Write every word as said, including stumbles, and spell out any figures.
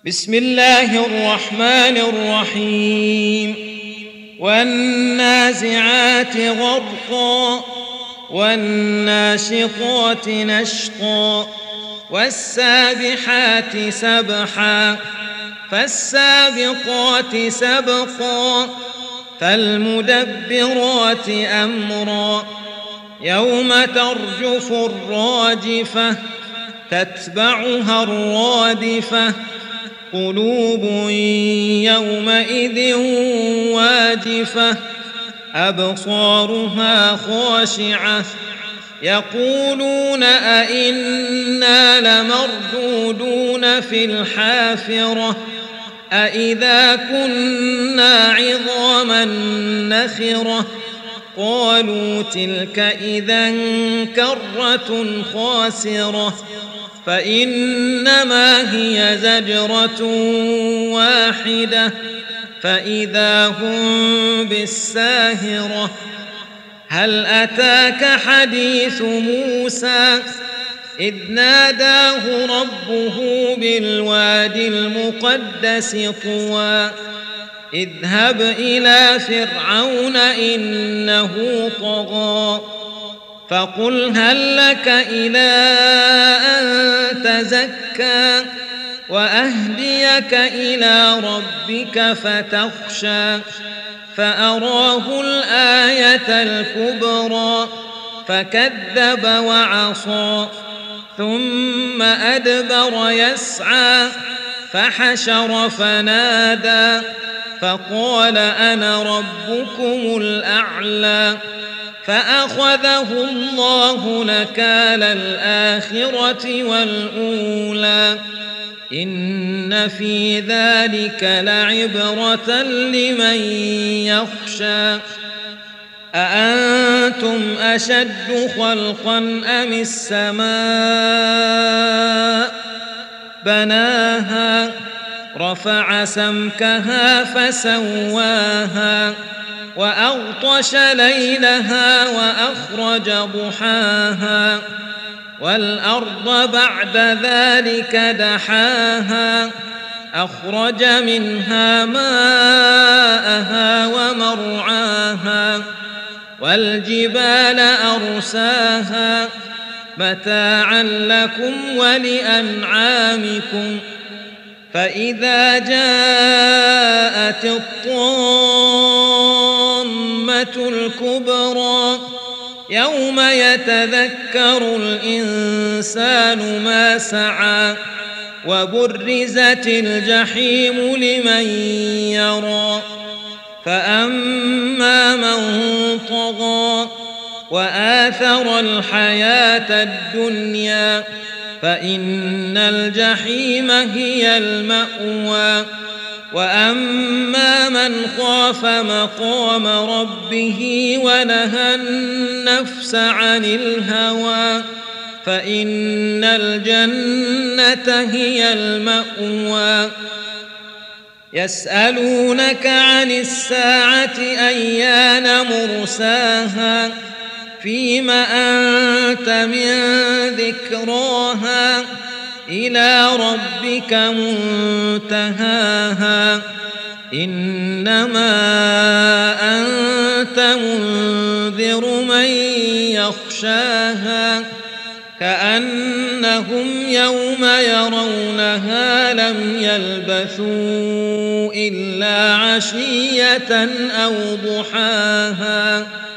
بسم الله الرحمن الرحيم والنازعات غرقا والناشطات نشطا والسابحات سبحا فالسابقات سبقا فالمدبرات أمرا يوم ترجف الراجفة تتبعها الرادفة قلوب يومئذ واجفة أبصارها خاشعة يقولون أئنا لمردودون في الحافرة أئذا كنا عظاما نخرة قالوا تلك إذا كرة خاسرة فإنما هي زجرة واحدة فإذا هم بالساهرة هل أتاك حديث موسى إذ ناداه ربه بالوادي المقدس طوى اذهب إلى فرعون إنه طغى فقل هل لك إلى أن تزكى وأهديك إلى ربك فتخشى فأراه الآية الكبرى فكذب وعصى ثم أدبر يسعى فحشر فنادى فقال أنا ربكم الأعلى فأخذه الله نكال الآخرة والأولى إن في ذلك لعبرة لمن يخشى أأنتم أشد خلقا أم السماء بناها رفع سمكها فسواها وأغطش ليلها وأخرج ضحاها والأرض بعد ذلك دحاها أخرج منها ماءها ومرعاها والجبال أرساها متاعا لكم ولأنعامكم فإذا جاءت الطامة الكبرى يوم يتذكر الإنسان ما سعى وبرزت الجحيم لمن يرى فأما من طغى وآثر الحياة الدنيا فإن الجحيم هي المأوى وأما من خاف مقام ربه ونهى النفس عن الهوى فإن الجنة هي المأوى يسألونك عن الساعة أيان مرساها فيم أنت من ذكراها إلى ربك منتهاها إنما أنت منذر من يخشاها كأنهم يوم يرونها لم يلبثوا إلا عشية أو ضحاها